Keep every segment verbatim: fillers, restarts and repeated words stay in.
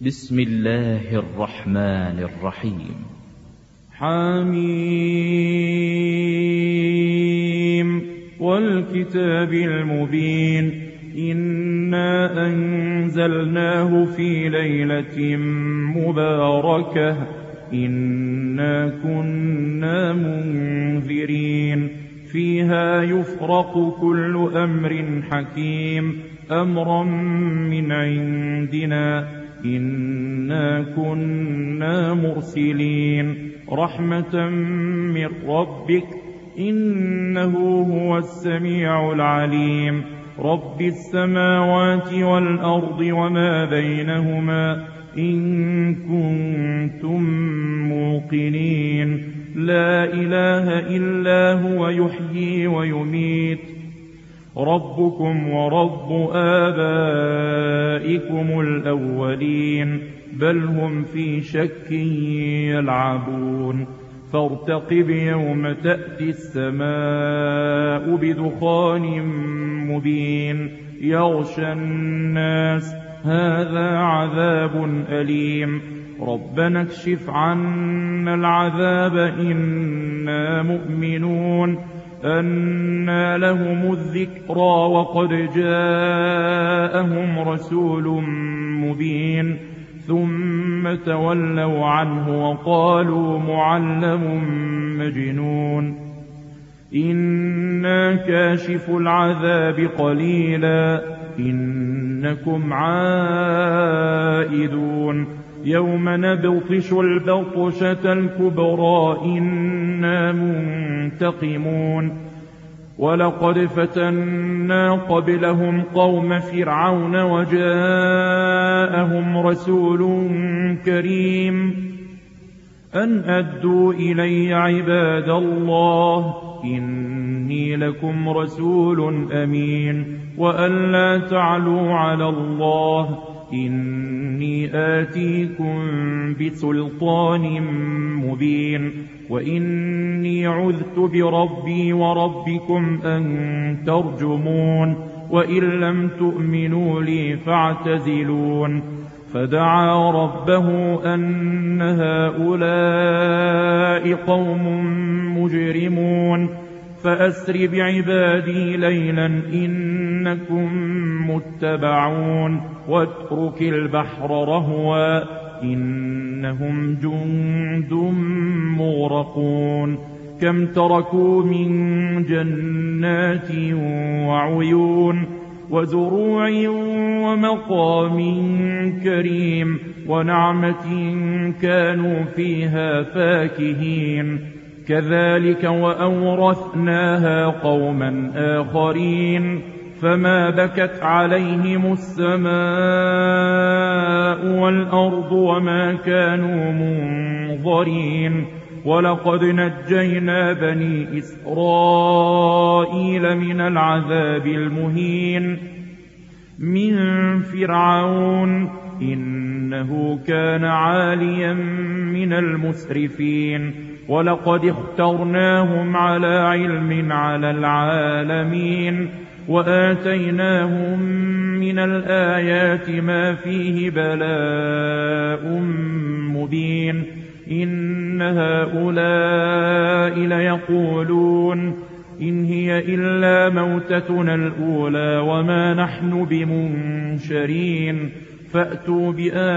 بسم الله الرحمن الرحيم. حميم والكتاب المبين إنا أنزلناه في ليلة مباركة إنا كنا منذرين فيها يفرق كل أمر حكيم أمرا من عندنا إنا كنا مرسلين رحمة من ربك إنه هو السميع العليم رب السماوات والأرض وما بينهما إن كنتم موقنين لا إله إلا هو يحيي ويميت ربكم ورب آبائكم الأولين بل هم في شك يلعبون فارتقب يوم تأتي السماء بدخان مبين يغشى الناس هذا عذاب أليم ربنا اكشف عنا العذاب إنا مؤمنون أنى لهم الذكرى وقد جاءهم رسول مبين ثم تولوا عنه وقالوا معلم مجنون إنا كاشف العذاب قليلا إنكم عائدون يوم نبطش البطشة الكبرى إنا منتقمون ولقد فتنا قبلهم قوم فرعون وجاءهم رسول كريم أن أدوا إلي عباد الله إني لكم رسول أمين وأن لا تعلوا على الله إني آتيكم بسلطان مبين وإني عذت بربي وربكم أن ترجمون وإن لم تؤمنوا لي فاعتزلون فدعا ربه أن هؤلاء قوم مجرمون فأسر بعبادي ليلا إنكم متبعون واترك البحر رهوا إنهم جند مغرقون كم تركوا من جنات وعيون وزروع ومقام كريم ونعمة كانوا فيها فاكهين كذلك وأورثناها قوما آخرين فما بكت عليهم السماء والأرض وما كانوا منظرين ولقد نجينا بني إسرائيل من العذاب المهين من فرعون إنه كان عاليا من المسرفين ولقد اخترناهم على علم على العالمين وآتيناهم من الآيات ما فيه بلاء مبين إن هؤلاء ليقولون إن هي إلا موتتنا الأولى وما نحن بمنشرين فأتوا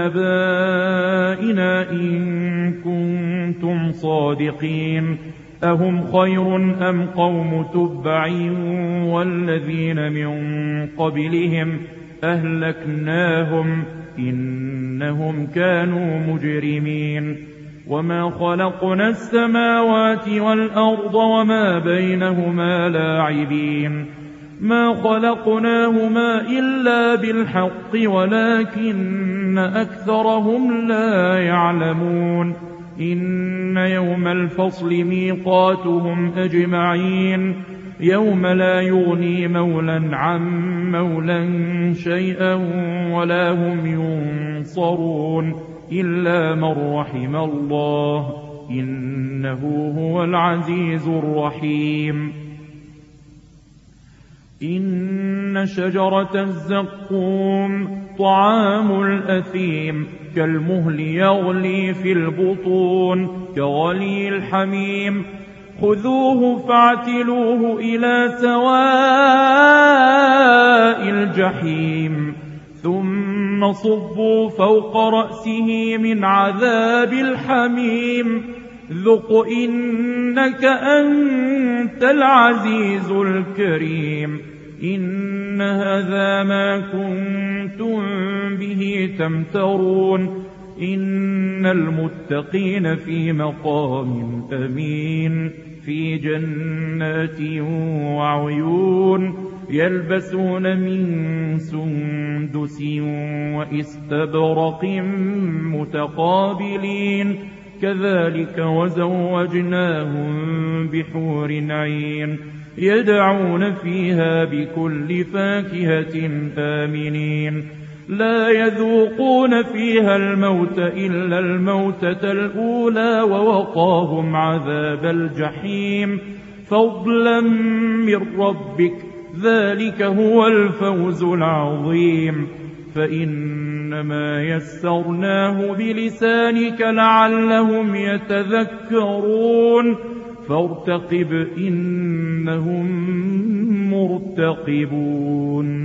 بآبائنا إن كنتم صادقين أهم خير أم قوم تبع والذين من قبلهم أهلكناهم إنهم كانوا مجرمين وما خلقنا السماوات والأرض وما بينهما لاعبين ما خلقناهما إلا بالحق ولكن أكثرهم لا يعلمون إن يوم الفصل ميقاتهم أجمعين يوم لا يغني مولا عن مولا شيئا ولا هم ينصرون إلا من رحم الله إنه هو العزيز الرحيم إن شجرة الزقوم طعام الأثيم كالمهل يغلي في البطون كغلي الحميم خذوه فاعتلوه إلى سواء الجحيم ثم صبوا فوق رأسه من عذاب الحميم ذق إنك أنت العزيز الكريم إن هذا ما كنتم به تمترون إن المتقين في مقام أمين في جنات وعيون يلبسون من سندس وإستبرق متقابلين كذلك وزوجناهم بحور عين يدعون فيها بكل فاكهة آمنين لا يذوقون فيها الموت إلا الموتة الأولى ووقاهم عذاب الجحيم فضلا من ربك ذلك هو الفوز العظيم فإنما يسرناه بلسانك لعلهم يتذكرون فارتقب إنهم مرتقبون